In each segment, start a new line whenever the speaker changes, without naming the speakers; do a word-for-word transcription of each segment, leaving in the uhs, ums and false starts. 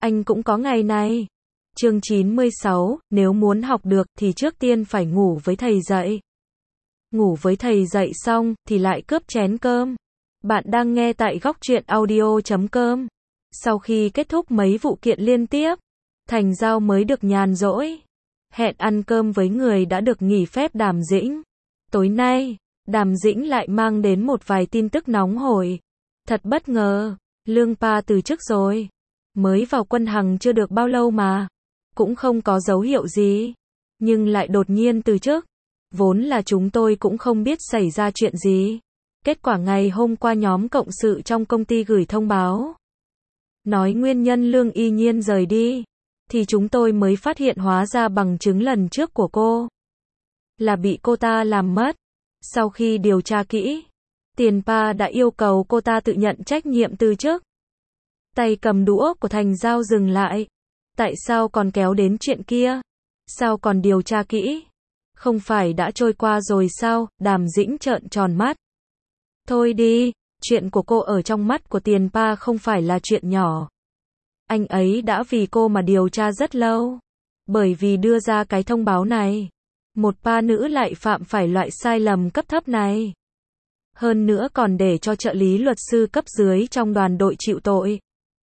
Anh cũng có ngày này. Chương chín mươi sáu, nếu muốn học được thì trước tiên phải ngủ với thầy dậy. Ngủ với thầy dậy xong thì lại cướp chén cơm. Bạn đang nghe tại góc truyện audio chấm com. Sau khi kết thúc mấy vụ kiện liên tiếp, Thành Giao mới được nhàn rỗi. Hẹn ăn cơm với người đã được nghỉ phép Đàm Dĩnh. Tối nay, Đàm Dĩnh lại mang đến một vài tin tức nóng hổi. Thật bất ngờ, Lương Pa từ chức rồi. Mới vào quân hằng chưa được bao lâu mà. Cũng không có dấu hiệu gì. Nhưng lại đột nhiên từ chức. Vốn là chúng tôi cũng không biết xảy ra chuyện gì. Kết quả ngày hôm qua nhóm cộng sự trong công ty gửi thông báo. Nói nguyên nhân Lương Y Nhiên rời đi. Thì chúng tôi mới phát hiện hóa ra bằng chứng lần trước của cô. Là bị cô ta làm mất. Sau khi điều tra kỹ, Tiền Pa đã yêu cầu cô ta tự nhận trách nhiệm từ chức. Tay cầm đũa của Thành Giao dừng lại. Tại sao còn kéo đến chuyện kia? Sao còn điều tra kỹ? Không phải đã trôi qua rồi sao? Đàm Dĩnh trợn tròn mắt. Thôi đi, chuyện của cô ở trong mắt của Tiền Pa không phải là chuyện nhỏ. Anh ấy đã vì cô mà điều tra rất lâu. Bởi vì đưa ra cái thông báo này, một pa nữ lại phạm phải loại sai lầm cấp thấp này. Hơn nữa còn để cho trợ lý luật sư cấp dưới trong đoàn đội chịu tội.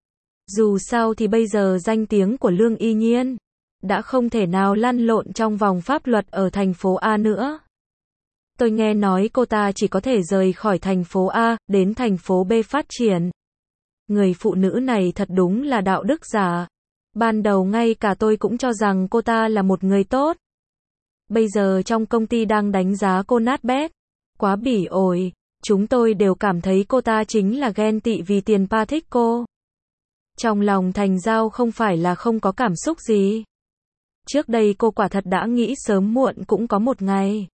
Dù sao thì bây giờ danh tiếng của Lương Y Nhiên đã không thể nào lăn lộn trong vòng pháp luật ở thành phố A nữa. Tôi nghe nói cô ta chỉ có thể rời khỏi thành phố A, đến thành phố B phát triển. Người phụ nữ này thật đúng là đạo đức giả. Ban đầu ngay cả tôi cũng cho rằng cô ta là một người tốt. Bây giờ trong công ty đang đánh giá cô nát bét. Quá bỉ ổi. Chúng tôi đều cảm thấy cô ta chính là ghen tị vì Tiền Pa thích cô. Trong lòng Thành Giao không phải là không có cảm xúc gì. Trước đây cô quả thật đã nghĩ sớm muộn cũng có một ngày.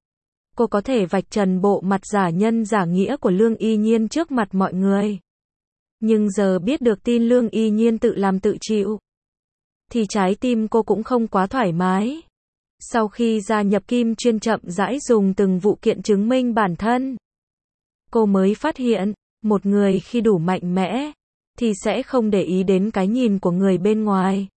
Cô có thể vạch trần bộ mặt giả nhân giả nghĩa của Lương Y Nhiên trước mặt mọi người. Nhưng giờ biết được tin Lương Y Nhiên tự làm tự chịu, thì trái tim cô cũng không quá thoải mái. Sau khi gia nhập Kim Chuyên chậm rãi dùng từng vụ kiện chứng minh bản thân, cô mới phát hiện, một người khi đủ mạnh mẽ, thì sẽ không để ý đến cái nhìn của người bên ngoài.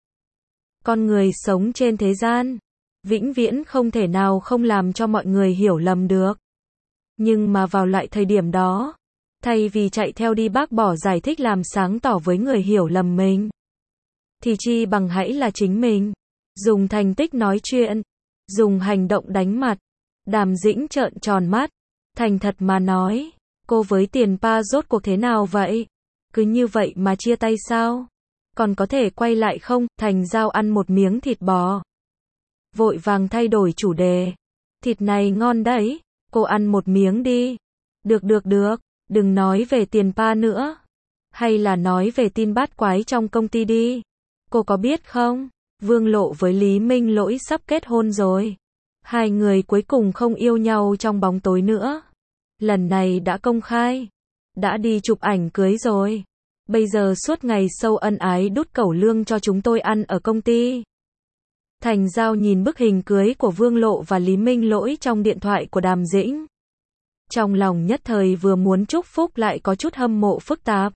Con người sống trên thế gian, vĩnh viễn không thể nào không làm cho mọi người hiểu lầm được. Nhưng mà vào lại thời điểm đó, thay vì chạy theo đi bác bỏ giải thích làm sáng tỏ với người hiểu lầm mình, thì chi bằng hãy là chính mình. Dùng thành tích nói chuyện, dùng hành động đánh mặt. Đàm Dĩnh trợn tròn mắt. Thành thật mà nói, cô với Tiền Pa rốt cuộc thế nào vậy? Cứ như vậy mà chia tay sao? Còn có thể quay lại không? Thành Giao ăn một miếng thịt bò, vội vàng thay đổi chủ đề. Thịt này ngon đấy, cô ăn một miếng đi. Được được được, đừng nói về Tiền Pa nữa. Hay là nói về tin bát quái trong công ty đi. Cô có biết không, Vương Lộ với Lý Minh Lỗi sắp kết hôn rồi. Hai người cuối cùng không yêu nhau trong bóng tối nữa. Lần này đã công khai. Đã đi chụp ảnh cưới rồi. Bây giờ suốt ngày sâu ân ái đút cẩu lương cho chúng tôi ăn ở công ty. Thành Giao nhìn bức hình cưới của Vương Lộ và Lý Minh Lỗi trong điện thoại của Đàm Dĩnh. Trong lòng nhất thời vừa muốn chúc phúc lại có chút hâm mộ phức tạp.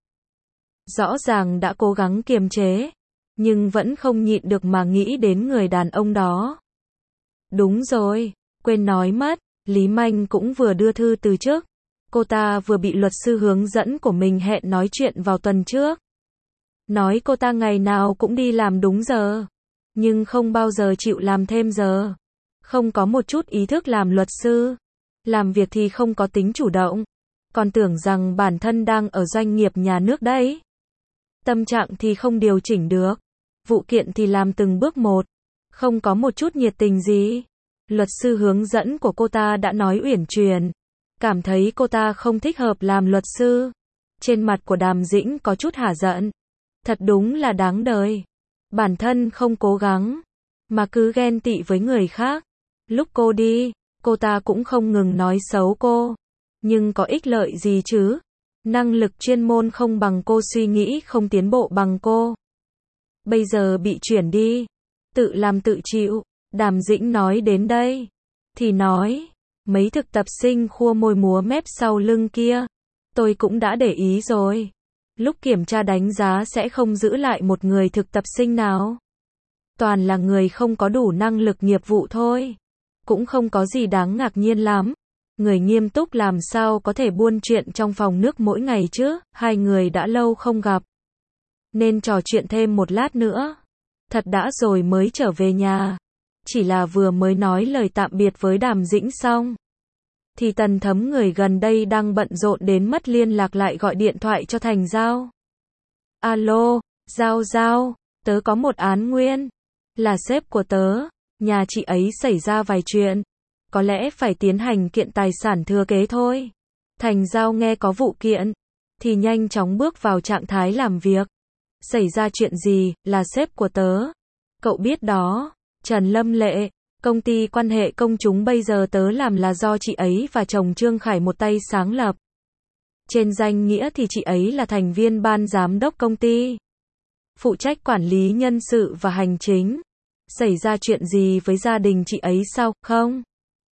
Rõ ràng đã cố gắng kiềm chế, nhưng vẫn không nhịn được mà nghĩ đến người đàn ông đó. Đúng rồi, quên nói mất, Lý Manh cũng vừa đưa thư từ chức. Cô ta vừa bị luật sư hướng dẫn của mình hẹn nói chuyện vào tuần trước. Nói cô ta ngày nào cũng đi làm đúng giờ, nhưng không bao giờ chịu làm thêm giờ. Không có một chút ý thức làm luật sư. Làm việc thì không có tính chủ động. Còn tưởng rằng bản thân đang ở doanh nghiệp nhà nước đấy. Tâm trạng thì không điều chỉnh được. Vụ kiện thì làm từng bước một. Không có một chút nhiệt tình gì. Luật sư hướng dẫn của cô ta đã nói uyển chuyển. Cảm thấy cô ta không thích hợp làm luật sư. Trên mặt của Đàm Dĩnh có chút hả giận. Thật đúng là đáng đời. Bản thân không cố gắng, mà cứ ghen tị với người khác. Lúc cô đi, cô ta cũng không ngừng nói xấu cô. Nhưng có ích lợi gì chứ? Năng lực chuyên môn không bằng cô, suy nghĩ không tiến bộ bằng cô. Bây giờ bị chuyển đi, tự làm tự chịu. Đàm Dĩnh nói đến đây, thì nói, mấy thực tập sinh khua môi múa mép sau lưng kia, tôi cũng đã để ý rồi. Lúc kiểm tra đánh giá sẽ không giữ lại một người thực tập sinh nào. Toàn là người không có đủ năng lực nghiệp vụ thôi. Cũng không có gì đáng ngạc nhiên lắm. Người nghiêm túc làm sao có thể buôn chuyện trong phòng nước mỗi ngày chứ, hai người đã lâu không gặp. Nên trò chuyện thêm một lát nữa. Thật đã rồi mới trở về nhà. Chỉ là vừa mới nói lời tạm biệt với Đàm Dĩnh xong. Thì Tần Thấm người gần đây đang bận rộn đến mất liên lạc lại gọi điện thoại cho Thành Giao. Alo, Giao Giao, tớ có một án nguyên. Là sếp của tớ, nhà chị ấy xảy ra vài chuyện. Có lẽ phải tiến hành kiện tài sản thừa kế thôi. Thành Giao nghe có vụ kiện, thì nhanh chóng bước vào trạng thái làm việc. Xảy ra chuyện gì, là sếp của tớ. Cậu biết đó, Trần Lâm Lệ, công ty quan hệ công chúng bây giờ tớ làm là do chị ấy và chồng Trương Khải một tay sáng lập. Trên danh nghĩa thì chị ấy là thành viên ban giám đốc công ty. Phụ trách quản lý nhân sự và hành chính. Xảy ra chuyện gì với gia đình chị ấy sao, không?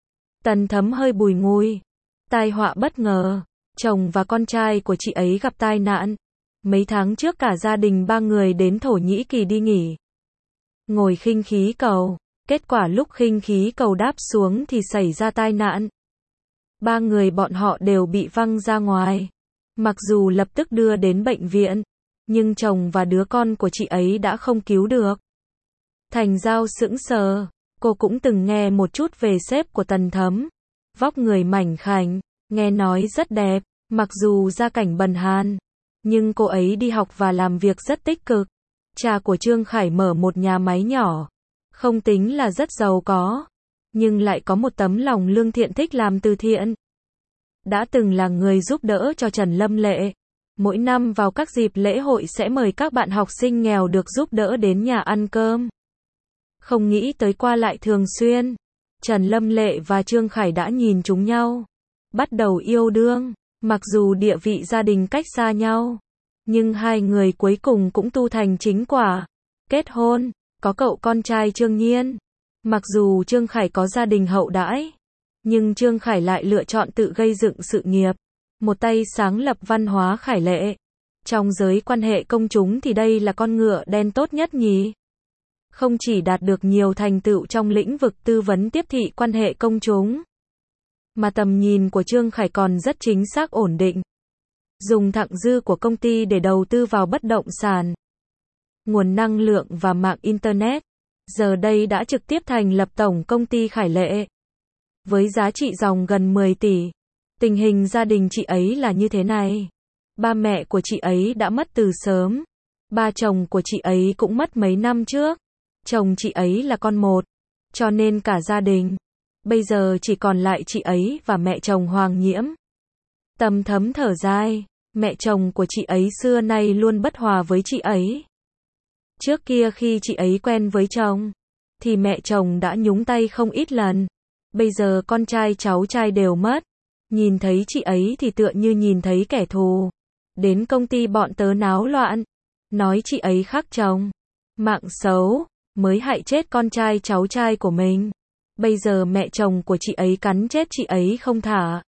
Tần Thấm hơi bùi ngùi. Tai họa bất ngờ. Chồng và con trai của chị ấy gặp tai nạn. Mấy tháng trước cả gia đình ba người đến Thổ Nhĩ Kỳ đi nghỉ. Ngồi khinh khí cầu. Kết quả lúc khinh khí cầu đáp xuống thì xảy ra tai nạn. Ba người bọn họ đều bị văng ra ngoài. Mặc dù lập tức đưa đến bệnh viện, nhưng chồng và đứa con của chị ấy đã không cứu được. Thành Giao sững sờ. Cô cũng từng nghe một chút về sếp của Tần Thấm. Vóc người mảnh khảnh, nghe nói rất đẹp, mặc dù gia cảnh bần hàn. Nhưng cô ấy đi học và làm việc rất tích cực. Cha của Trương Khải mở một nhà máy nhỏ. Không tính là rất giàu có, nhưng lại có một tấm lòng lương thiện thích làm từ thiện. Đã từng là người giúp đỡ cho Trần Lâm Lệ. Mỗi năm vào các dịp lễ hội sẽ mời các bạn học sinh nghèo được giúp đỡ đến nhà ăn cơm. Không nghĩ tới qua lại thường xuyên. Trần Lâm Lệ và Trương Khải đã nhìn trúng nhau. Bắt đầu yêu đương. Mặc dù địa vị gia đình cách xa nhau, nhưng hai người cuối cùng cũng tu thành chính quả. Kết hôn, có cậu con trai Trương Nhiên. Mặc dù Trương Khải có gia đình hậu đãi, nhưng Trương Khải lại lựa chọn tự gây dựng sự nghiệp. Một tay sáng lập Văn Hóa Khải Lệ. Trong giới quan hệ công chúng thì đây là con ngựa đen tốt nhất nhỉ. Không chỉ đạt được nhiều thành tựu trong lĩnh vực tư vấn tiếp thị quan hệ công chúng, mà tầm nhìn của Trương Khải còn rất chính xác ổn định. Dùng thặng dư của công ty để đầu tư vào bất động sản, nguồn năng lượng và mạng Internet. Giờ đây đã trực tiếp thành lập tổng công ty Khải Lệ. Với giá trị dòng gần mười tỷ. Tình hình gia đình chị ấy là như thế này. Ba mẹ của chị ấy đã mất từ sớm. Ba chồng của chị ấy cũng mất mấy năm trước. Chồng chị ấy là con một, cho nên cả gia đình bây giờ chỉ còn lại chị ấy và mẹ chồng Hoàng Nhiễm. Tần Thấm thở dài. Mẹ chồng của chị ấy xưa nay luôn bất hòa với chị ấy. Trước kia khi chị ấy quen với chồng, thì mẹ chồng đã nhúng tay không ít lần. Bây giờ con trai cháu trai đều mất. Nhìn thấy chị ấy thì tựa như nhìn thấy kẻ thù. Đến công ty bọn tớ náo loạn. Nói chị ấy khác chồng. Mạng xấu. Mới hại chết con trai cháu trai của mình. Bây giờ mẹ chồng của chị ấy cắn chết chị ấy không thả.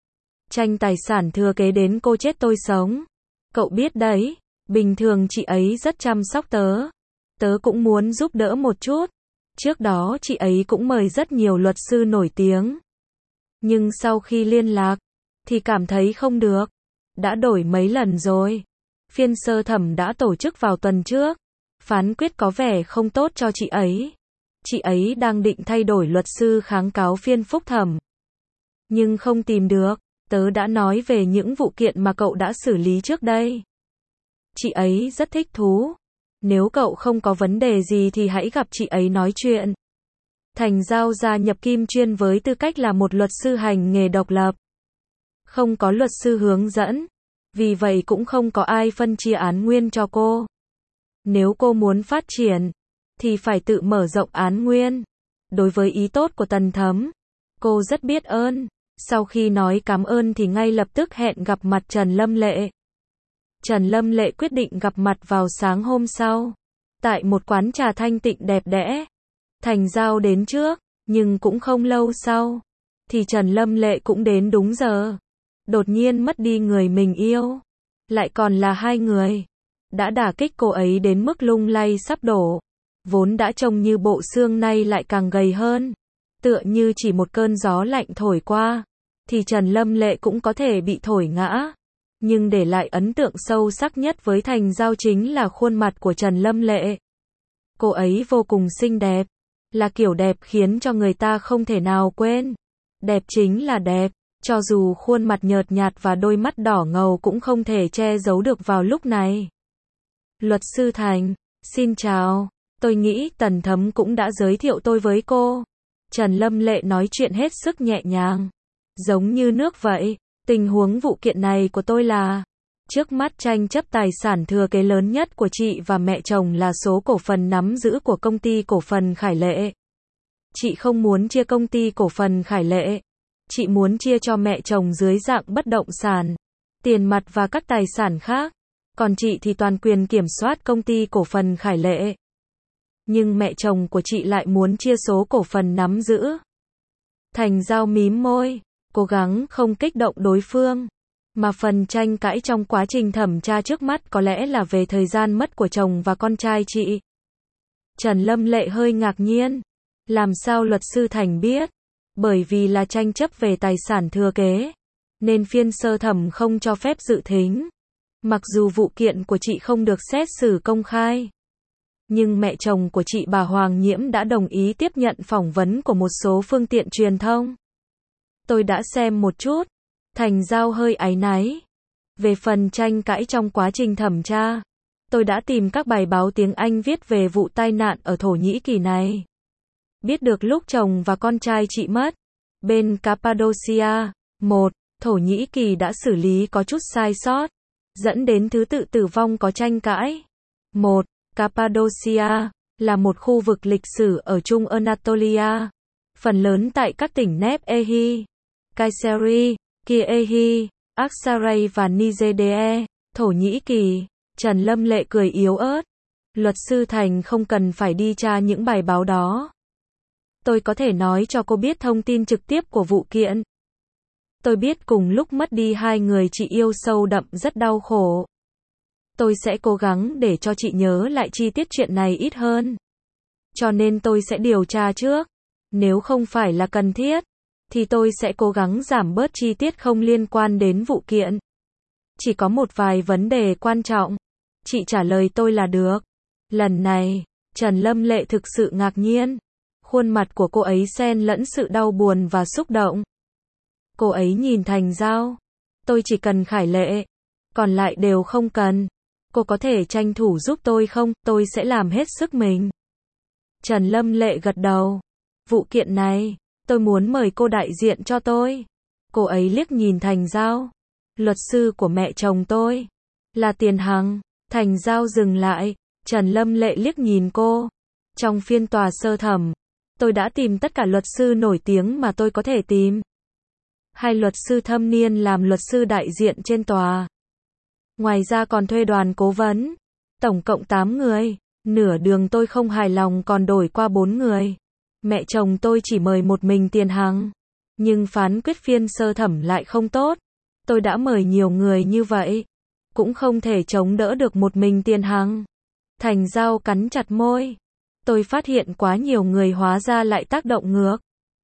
Tranh tài sản thừa kế đến cô chết tôi sống. Cậu biết đấy, bình thường chị ấy rất chăm sóc tớ. Tớ cũng muốn giúp đỡ một chút. Trước đó chị ấy cũng mời rất nhiều luật sư nổi tiếng. Nhưng sau khi liên lạc, thì cảm thấy không được. Đã đổi mấy lần rồi. Phiên sơ thẩm đã tổ chức vào tuần trước. Phán quyết có vẻ không tốt cho chị ấy. Chị ấy đang định thay đổi luật sư kháng cáo phiên phúc thẩm. Nhưng không tìm được. Tớ đã nói về những vụ kiện mà cậu đã xử lý trước đây. Chị ấy rất thích thú. Nếu cậu không có vấn đề gì thì hãy gặp chị ấy nói chuyện. Thành Giao gia nhập Kim Chuyên với tư cách là một luật sư hành nghề độc lập. Không có luật sư hướng dẫn. Vì vậy cũng không có ai phân chia án nguyên cho cô. Nếu cô muốn phát triển, thì phải tự mở rộng án nguyên. Đối với ý tốt của Tần Thấm, cô rất biết ơn. Sau khi nói cảm ơn thì ngay lập tức hẹn gặp mặt Trần Lâm Lệ. Trần Lâm Lệ quyết định gặp mặt vào sáng hôm sau. Tại một quán trà thanh tịnh đẹp đẽ. Thành Giao đến trước, nhưng cũng không lâu sau. Thì Trần Lâm Lệ cũng đến đúng giờ. Đột nhiên mất đi người mình yêu. Lại còn là hai người. Đã đả kích cô ấy đến mức lung lay sắp đổ. Vốn đã trông như bộ xương nay lại càng gầy hơn. Tựa như chỉ một cơn gió lạnh thổi qua, thì Trần Lâm Lệ cũng có thể bị thổi ngã. Nhưng để lại ấn tượng sâu sắc nhất với Thành Giao chính là khuôn mặt của Trần Lâm Lệ. Cô ấy vô cùng xinh đẹp. Là kiểu đẹp khiến cho người ta không thể nào quên. Đẹp chính là đẹp. Cho dù khuôn mặt nhợt nhạt và đôi mắt đỏ ngầu cũng không thể che giấu được vào lúc này. Luật sư Thành, xin chào. Tôi nghĩ Tần Thấm cũng đã giới thiệu tôi với cô. Trần Lâm Lệ nói chuyện hết sức nhẹ nhàng. Giống như nước vậy. Tình huống vụ kiện này của tôi là, trước mắt tranh chấp tài sản thừa kế lớn nhất của chị và mẹ chồng là số cổ phần nắm giữ của công ty cổ phần Khải Lệ. Chị không muốn chia công ty cổ phần Khải Lệ. Chị muốn chia cho mẹ chồng dưới dạng bất động sản, tiền mặt và các tài sản khác. Còn chị thì toàn quyền kiểm soát công ty cổ phần Khải Lệ. Nhưng mẹ chồng của chị lại muốn chia số cổ phần nắm giữ. Thành Giao mím môi, cố gắng không kích động đối phương. Mà phần tranh cãi trong quá trình thẩm tra trước mắt có lẽ là về thời gian mất của chồng và con trai chị. Trần Lâm Lệ hơi ngạc nhiên. Làm sao luật sư Thành biết? Bởi vì là tranh chấp về tài sản thừa kế, nên phiên sơ thẩm không cho phép dự thính. Mặc dù vụ kiện của chị không được xét xử công khai, nhưng mẹ chồng của chị bà Hoàng Nhiễm đã đồng ý tiếp nhận phỏng vấn của một số phương tiện truyền thông. Tôi đã xem một chút. Thành Giao hơi áy náy. Về phần tranh cãi trong quá trình thẩm tra, tôi đã tìm các bài báo tiếng Anh viết về vụ tai nạn ở Thổ Nhĩ Kỳ này. Biết được lúc chồng và con trai chị mất, bên Cappadocia, một, Thổ Nhĩ Kỳ đã xử lý có chút sai sót, dẫn đến thứ tự tử vong có tranh cãi. một. Cappadocia là một khu vực lịch sử ở Trung Anatolia, phần lớn tại các tỉnh Nef-ehi, Kayseri, Kiehi, Aksaray và Nizhedeh, Thổ Nhĩ Kỳ. Trần Lâm Lệ cười yếu ớt. Luật sư Thành không cần phải đi tra những bài báo đó. Tôi có thể nói cho cô biết thông tin trực tiếp của vụ kiện. Tôi biết cùng lúc mất đi hai người chị yêu sâu đậm rất đau khổ. Tôi sẽ cố gắng để cho chị nhớ lại chi tiết chuyện này ít hơn. Cho nên tôi sẽ điều tra trước. Nếu không phải là cần thiết, thì tôi sẽ cố gắng giảm bớt chi tiết không liên quan đến vụ kiện. Chỉ có một vài vấn đề quan trọng. Chị trả lời tôi là được. Lần này, Trần Lâm Lệ thực sự ngạc nhiên. Khuôn mặt của cô ấy xen lẫn sự đau buồn và xúc động. Cô ấy nhìn Thành Giao. Tôi chỉ cần Khải Lệ. Còn lại đều không cần. Cô có thể tranh thủ giúp tôi không? Tôi sẽ làm hết sức mình. Trần Lâm Lệ gật đầu. Vụ kiện này, tôi muốn mời cô đại diện cho tôi. Cô ấy liếc nhìn Thành Giao. Luật sư của mẹ chồng tôi là Tiền Hằng. Thành Giao dừng lại. Trần Lâm Lệ liếc nhìn cô. Trong phiên tòa sơ thẩm, tôi đã tìm tất cả luật sư nổi tiếng mà tôi có thể tìm. Hai luật sư thâm niên làm luật sư đại diện trên tòa. Ngoài ra còn thuê đoàn cố vấn. Tổng cộng tám người. Nửa đường tôi không hài lòng còn đổi qua bốn người. Mẹ chồng tôi chỉ mời một mình Tiền Hằng. Nhưng phán quyết phiên sơ thẩm lại không tốt. Tôi đã mời nhiều người như vậy. Cũng không thể chống đỡ được một mình Tiền Hằng. Thành Giao cắn chặt môi. Tôi phát hiện quá nhiều người hóa ra lại tác động ngược.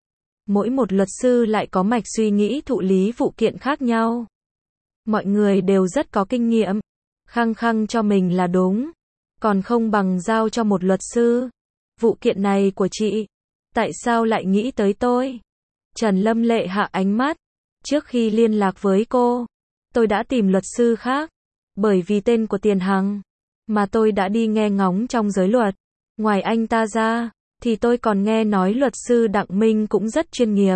Mỗi một luật sư lại có mạch suy nghĩ thụ lý vụ kiện khác nhau. Mọi người đều rất có kinh nghiệm. Khăng khăng cho mình là đúng. Còn không bằng giao cho một luật sư. Vụ kiện này của chị. Tại sao lại nghĩ tới tôi? Trần Lâm Lệ hạ ánh mắt. Trước khi liên lạc với cô, tôi đã tìm luật sư khác. Bởi vì tên của Tiền Hằng mà tôi đã đi nghe ngóng trong giới luật. Ngoài anh ta ra, thì tôi còn nghe nói luật sư Đặng Minh cũng rất chuyên nghiệp.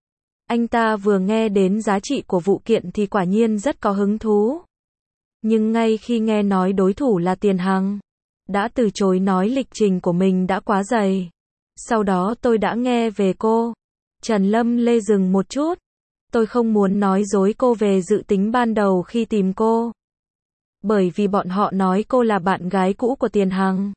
Anh ta vừa nghe đến giá trị của vụ kiện thì quả nhiên rất có hứng thú. Nhưng ngay khi nghe nói đối thủ là Tiền Hằng, đã từ chối nói lịch trình của mình đã quá dày. Sau đó tôi đã nghe về cô. Trần Lâm Lê dừng một chút. Tôi không muốn nói dối cô về dự tính ban đầu khi tìm cô. Bởi vì bọn họ nói cô là bạn gái cũ của Tiền Hằng.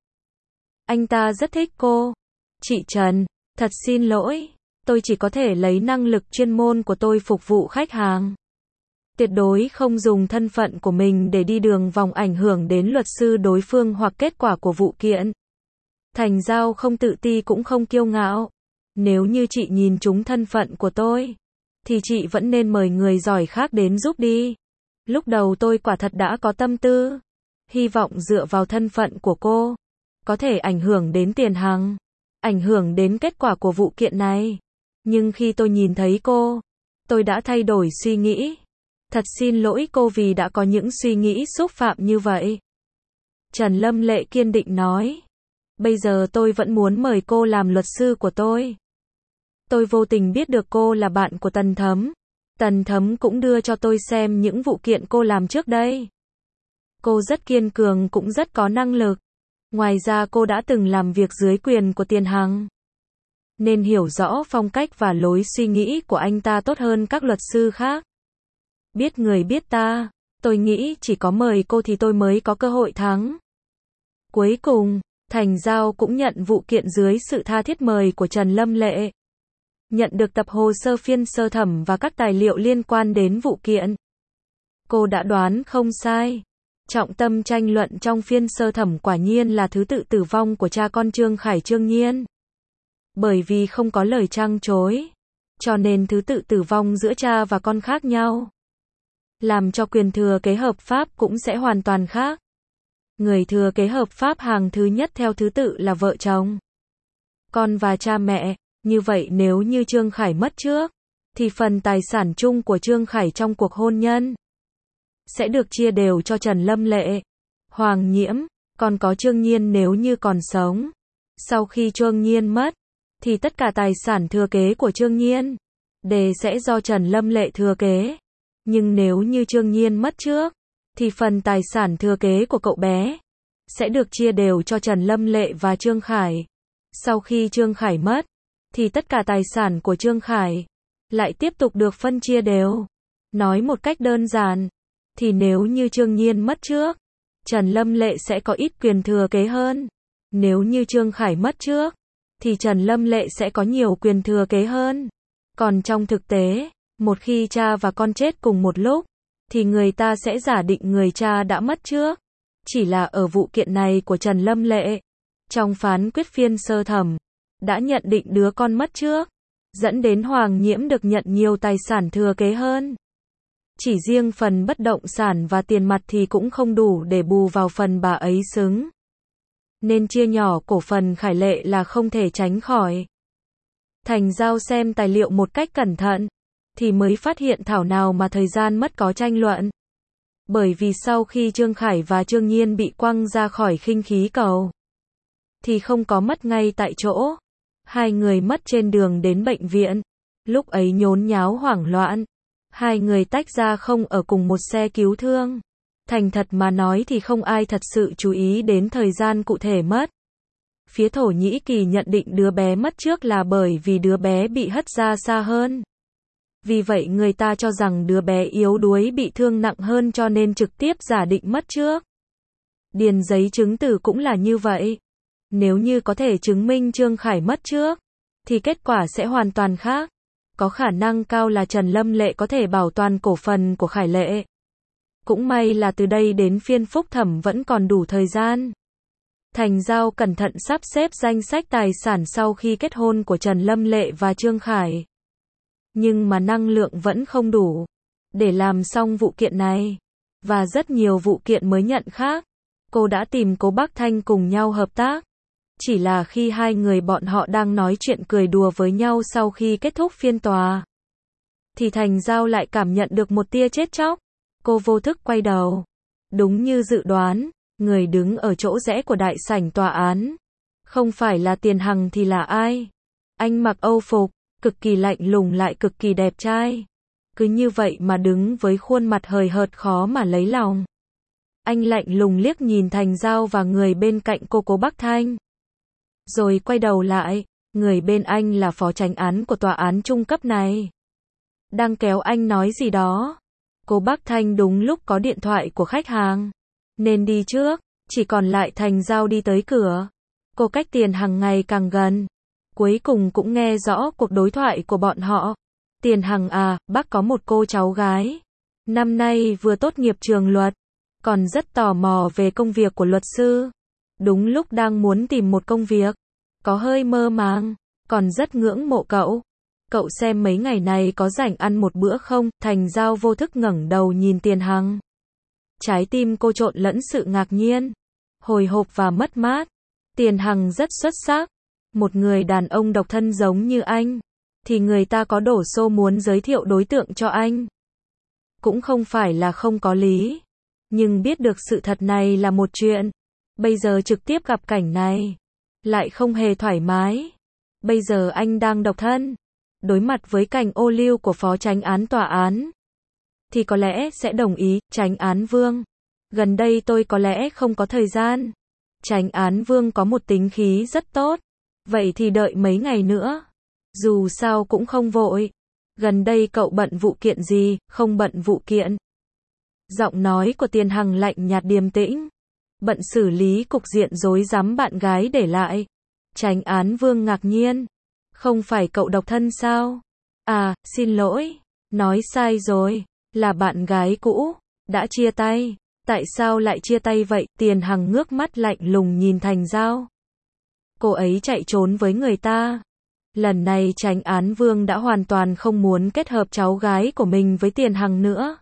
Anh ta rất thích cô. Chị Trần, thật xin lỗi. Tôi chỉ có thể lấy năng lực chuyên môn của tôi phục vụ khách hàng. Tuyệt đối không dùng thân phận của mình để đi đường vòng ảnh hưởng đến luật sư đối phương hoặc kết quả của vụ kiện. Thành Giao không tự ti cũng không kiêu ngạo. Nếu như chị nhìn trúng thân phận của tôi, thì chị vẫn nên mời người giỏi khác đến giúp đi. Lúc đầu tôi quả thật đã có tâm tư, hy vọng dựa vào thân phận của cô, có thể ảnh hưởng đến tiền Hằng, ảnh hưởng đến kết quả của vụ kiện này. Nhưng khi tôi nhìn thấy cô, tôi đã thay đổi suy nghĩ. Thật xin lỗi cô vì đã có những suy nghĩ xúc phạm như vậy. Trần Lâm Lệ kiên định nói. Bây giờ tôi vẫn muốn mời cô làm luật sư của tôi. Tôi vô tình biết được cô là bạn của Tần Thấm. Tần Thấm cũng đưa cho tôi xem những vụ kiện cô làm trước đây. Cô rất kiên cường cũng rất có năng lực. Ngoài ra cô đã từng làm việc dưới quyền của Tiền Hằng, nên hiểu rõ phong cách và lối suy nghĩ của anh ta tốt hơn các luật sư khác. Biết người biết ta, tôi nghĩ chỉ có mời cô thì tôi mới có cơ hội thắng. Cuối cùng, Thành Giao cũng nhận vụ kiện dưới sự tha thiết mời của Trần Lâm Lệ. Nhận được tập hồ sơ phiên sơ thẩm và các tài liệu liên quan đến vụ kiện. Cô đã đoán không sai. Trọng tâm tranh luận trong phiên sơ thẩm quả nhiên là thứ tự tử vong của cha con Trương Khải Trương Nhiên. Bởi vì không có lời trăng chối, cho nên thứ tự tử vong giữa cha và con khác nhau. Làm cho quyền thừa kế hợp pháp cũng sẽ hoàn toàn khác. Người thừa kế hợp pháp hàng thứ nhất theo thứ tự là vợ chồng, con và cha mẹ. Như vậy nếu như Trương Khải mất trước, thì phần tài sản chung của Trương Khải trong cuộc hôn nhân sẽ được chia đều cho Trần Lâm Lệ, Hoàng Nhiễm, còn có Trương Nhiên nếu như còn sống. Sau khi Trương Nhiên mất, thì tất cả tài sản thừa kế của Trương Nhiên đều sẽ do Trần Lâm Lệ thừa kế. Nhưng nếu như Trương Nhiên mất trước, thì phần tài sản thừa kế của cậu bé sẽ được chia đều cho Trần Lâm Lệ và Trương Khải. Sau khi Trương Khải mất, thì tất cả tài sản của Trương Khải lại tiếp tục được phân chia đều. Nói một cách đơn giản, thì nếu như Trương Nhiên mất trước, Trần Lâm Lệ sẽ có ít quyền thừa kế hơn. Nếu như Trương Khải mất trước, thì Trần Lâm Lệ sẽ có nhiều quyền thừa kế hơn. Còn trong thực tế, một khi cha và con chết cùng một lúc, thì người ta sẽ giả định người cha đã mất trước. Chỉ là ở vụ kiện này của Trần Lâm Lệ, trong phán quyết phiên sơ thẩm, đã nhận định đứa con mất trước, dẫn đến Hoàng Nhiễm được nhận nhiều tài sản thừa kế hơn. Chỉ riêng phần bất động sản và tiền mặt thì cũng không đủ để bù vào phần bà ấy xứng. Nên chia nhỏ cổ phần Khải Lệ là không thể tránh khỏi. Thành Giao xem tài liệu một cách cẩn thận, thì mới phát hiện thảo nào mà thời gian mất có tranh luận. Bởi vì sau khi Trương Khải và Trương Nhiên bị quăng ra khỏi khinh khí cầu, thì không có mất ngay tại chỗ. Hai người mất trên đường đến bệnh viện. Lúc ấy nhốn nháo hoảng loạn. Hai người tách ra không ở cùng một xe cứu thương. Thành thật mà nói thì không ai thật sự chú ý đến thời gian cụ thể mất. Phía Thổ Nhĩ Kỳ nhận định đứa bé mất trước là bởi vì đứa bé bị hất ra xa hơn. Vì vậy người ta cho rằng đứa bé yếu đuối bị thương nặng hơn cho nên trực tiếp giả định mất trước. Điền giấy chứng tử cũng là như vậy. Nếu như có thể chứng minh Trương Khải mất trước, thì kết quả sẽ hoàn toàn khác. Có khả năng cao là Trần Lâm Lệ có thể bảo toàn cổ phần của Khải Lệ. Cũng may là từ đây đến phiên phúc thẩm vẫn còn đủ thời gian. Thành Giao cẩn thận sắp xếp danh sách tài sản sau khi kết hôn của Trần Lâm Lệ và Trương Khải. Nhưng mà năng lượng vẫn không đủ để làm xong vụ kiện này. Và rất nhiều vụ kiện mới nhận khác. Cô đã tìm Cố Bắc Thanh cùng nhau hợp tác. Chỉ là khi hai người bọn họ đang nói chuyện cười đùa với nhau sau khi kết thúc phiên tòa, thì Thành Giao lại cảm nhận được một tia chết chóc. Cô vô thức quay đầu. Đúng như dự đoán, người đứng ở chỗ rẽ của đại sảnh tòa án không phải là Tiền Hằng thì là ai? Anh mặc Âu phục, cực kỳ lạnh lùng lại cực kỳ đẹp trai. Cứ như vậy mà đứng với khuôn mặt hời hợt khó mà lấy lòng. Anh lạnh lùng liếc nhìn Thành Giao và người bên cạnh cô Cố Bắc Thanh. Rồi quay đầu lại, người bên anh là phó chánh án của tòa án trung cấp này. Đang kéo anh nói gì đó. Cố Bắc Thanh đúng lúc có điện thoại của khách hàng, nên đi trước, chỉ còn lại Thành Giao đi tới cửa. Cô cách Tiền Hằng ngày càng gần. Cuối cùng cũng nghe rõ cuộc đối thoại của bọn họ. Tiền Hằng à, bác có một cô cháu gái. Năm nay vừa tốt nghiệp trường luật, còn rất tò mò về công việc của luật sư. Đúng lúc đang muốn tìm một công việc, có hơi mơ màng, còn rất ngưỡng mộ cậu. Cậu xem mấy ngày này có rảnh ăn một bữa không? Thành Giao vô thức ngẩng đầu nhìn Tiền Hằng. Trái tim cô trộn lẫn sự ngạc nhiên, hồi hộp và mất mát. Tiền Hằng rất xuất sắc. Một người đàn ông độc thân giống như anh, thì người ta có đổ xô muốn giới thiệu đối tượng cho anh. Cũng không phải là không có lý. Nhưng biết được sự thật này là một chuyện. Bây giờ trực tiếp gặp cảnh này, lại không hề thoải mái. Bây giờ anh đang độc thân, đối mặt với cảnh ô liu của phó chánh án tòa án, thì có lẽ sẽ đồng ý. Chánh án Vương, gần đây tôi có lẽ không có thời gian. Chánh án Vương có một tính khí rất tốt. Vậy thì đợi mấy ngày nữa. Dù sao cũng không vội. Gần đây cậu bận vụ kiện gì? Không bận vụ kiện. Giọng nói của Tiền Hằng lạnh nhạt điềm tĩnh. Bận xử lý cục diện rối rắm bạn gái để lại. Chánh án Vương ngạc nhiên. Không phải cậu độc thân sao? À, xin lỗi. Nói sai rồi. Là bạn gái cũ. Đã chia tay. Tại sao lại chia tay vậy? Tiền Hằng ngước mắt lạnh lùng nhìn Thành Giao. Cô ấy chạy trốn với người ta. Lần này Chánh án Vương đã hoàn toàn không muốn kết hợp cháu gái của mình với Tiền Hằng nữa.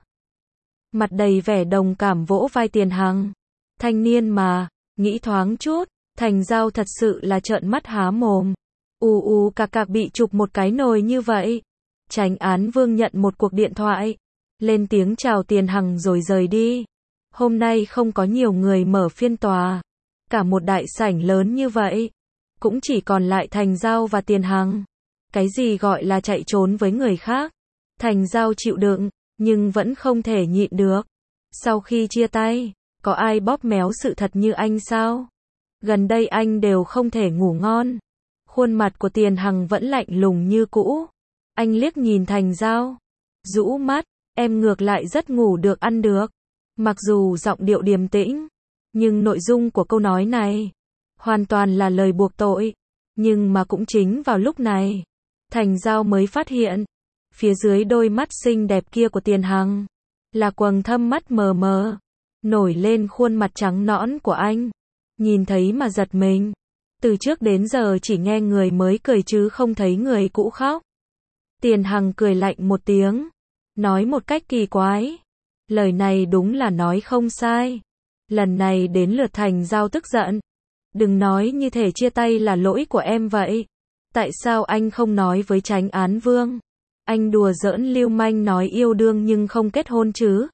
Mặt đầy vẻ đồng cảm vỗ vai Tiền Hằng. Thanh niên mà, nghĩ thoáng chút. Thành Giao thật sự là trợn mắt há mồm. U u cạc cạc bị chụp một cái nồi như vậy. Chánh án Vương nhận một cuộc điện thoại, lên tiếng chào Tiền Hằng rồi rời đi. Hôm nay không có nhiều người mở phiên tòa. Cả một đại sảnh lớn như vậy, cũng chỉ còn lại Thành Giao và Tiền Hằng. Cái gì gọi là chạy trốn với người khác? Thành Giao chịu đựng, nhưng vẫn không thể nhịn được. Sau khi chia tay, có ai bóp méo sự thật như anh sao? Gần đây anh đều không thể ngủ ngon. Khuôn mặt của Tiền Hằng vẫn lạnh lùng như cũ. Anh liếc nhìn Thành Giao, rũ mắt, em ngược lại rất ngủ được ăn được. Mặc dù giọng điệu điềm tĩnh, nhưng nội dung của câu nói này hoàn toàn là lời buộc tội. Nhưng mà cũng chính vào lúc này, Thành Giao mới phát hiện, phía dưới đôi mắt xinh đẹp kia của Tiền Hằng, là quầng thâm mắt mờ mờ, nổi lên khuôn mặt trắng nõn của anh. Nhìn thấy mà giật mình. Từ trước đến giờ chỉ nghe người mới cười chứ không thấy người cũ khóc. Tiền Hằng cười lạnh một tiếng, nói một cách kỳ quái. Lời này đúng là nói không sai. Lần này đến lượt Thành Giao tức giận. Đừng nói như thể chia tay là lỗi của em vậy. Tại sao anh không nói với Chánh án Vương? Anh đùa giỡn lưu manh nói yêu đương nhưng không kết hôn chứ?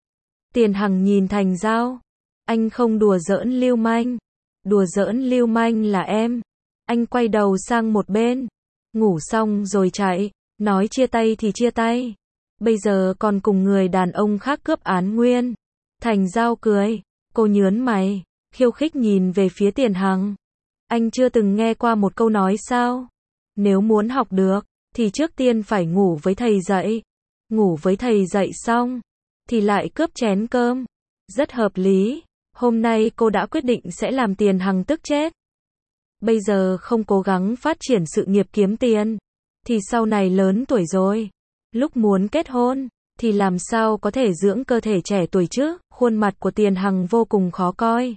Tiền Hằng nhìn Thành Giao. Anh không đùa giỡn lưu manh. Đùa giỡn lưu manh là em. Anh quay đầu sang một bên. Ngủ xong rồi chạy. Nói chia tay thì chia tay. Bây giờ còn cùng người đàn ông khác cướp án nguyên. Thành Giao cười. Cô nhớn mày, khiêu khích nhìn về phía Tiền Hằng. Anh chưa từng nghe qua một câu nói sao? Nếu muốn học được, thì trước tiên phải ngủ với thầy dạy. Ngủ với thầy dạy xong, thì lại cướp chén cơm. Rất hợp lý. Hôm nay cô đã quyết định sẽ làm Tiền Hằng tức chết. Bây giờ không cố gắng phát triển sự nghiệp kiếm tiền, thì sau này lớn tuổi rồi, lúc muốn kết hôn, thì làm sao có thể dưỡng cơ thể trẻ tuổi chứ? Khuôn mặt của Tiền Hằng vô cùng khó coi.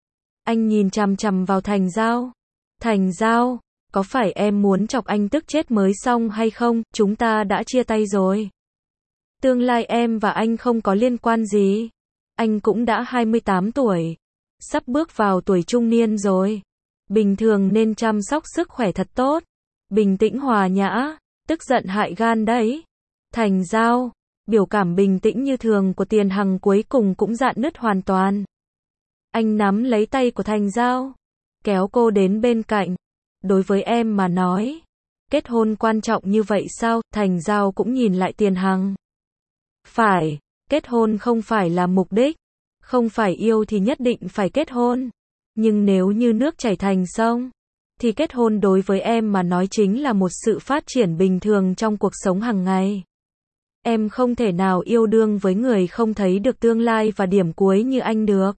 Anh nhìn chằm chằm vào Thành Giao. Thành Giao, có phải em muốn chọc anh tức chết mới xong hay không? Chúng ta đã chia tay rồi. Tương lai em và anh không có liên quan gì. Anh cũng đã hai mươi tám tuổi, sắp bước vào tuổi trung niên rồi. Bình thường nên chăm sóc sức khỏe thật tốt. Bình tĩnh hòa nhã, tức giận hại gan đấy. Thành Giao, biểu cảm bình tĩnh như thường của Tiền Hằng cuối cùng cũng rạn nứt hoàn toàn. Anh nắm lấy tay của Thành Giao, kéo cô đến bên cạnh. Đối với em mà nói, kết hôn quan trọng như vậy sao? Thành Giao cũng nhìn lại Tiền Hằng. Phải, kết hôn không phải là mục đích. Không phải yêu thì nhất định phải kết hôn. Nhưng nếu như nước chảy thành sông, thì kết hôn đối với em mà nói chính là một sự phát triển bình thường trong cuộc sống hàng ngày. Em không thể nào yêu đương với người không thấy được tương lai và điểm cuối như anh được.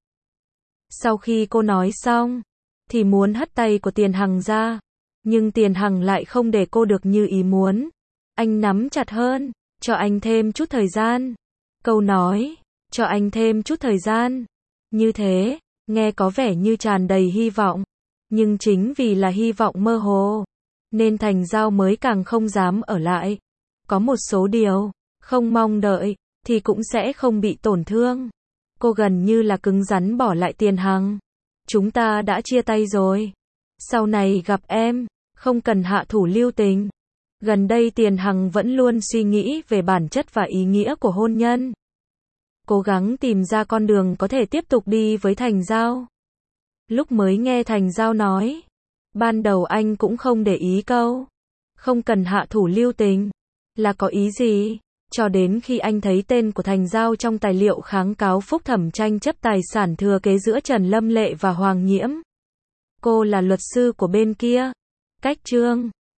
Sau khi cô nói xong, thì muốn hất tay của Tiền Hằng ra. Nhưng Tiền Hằng lại không để cô được như ý muốn. Anh nắm chặt hơn, cho anh thêm chút thời gian. Câu nói, cho anh thêm chút thời gian. Như thế, nghe có vẻ như tràn đầy hy vọng. Nhưng chính vì là hy vọng mơ hồ, nên Thành Giao mới càng không dám ở lại. Có một số điều, không mong đợi, thì cũng sẽ không bị tổn thương. Cô gần như là cứng rắn bỏ lại Tiền Hằng. Chúng ta đã chia tay rồi. Sau này gặp em, không cần hạ thủ lưu tình. Gần đây Tiền Hằng vẫn luôn suy nghĩ về bản chất và ý nghĩa của hôn nhân. Cố gắng tìm ra con đường có thể tiếp tục đi với Thành Giao. Lúc mới nghe Thành Giao nói, ban đầu anh cũng không để ý câu không cần hạ thủ lưu tình là có ý gì, cho đến khi anh thấy tên của Thành Giao trong tài liệu kháng cáo phúc thẩm tranh chấp tài sản thừa kế giữa Trần Lâm Lệ và Hoàng Nhiễm. Cô là luật sư của bên kia. Cách chương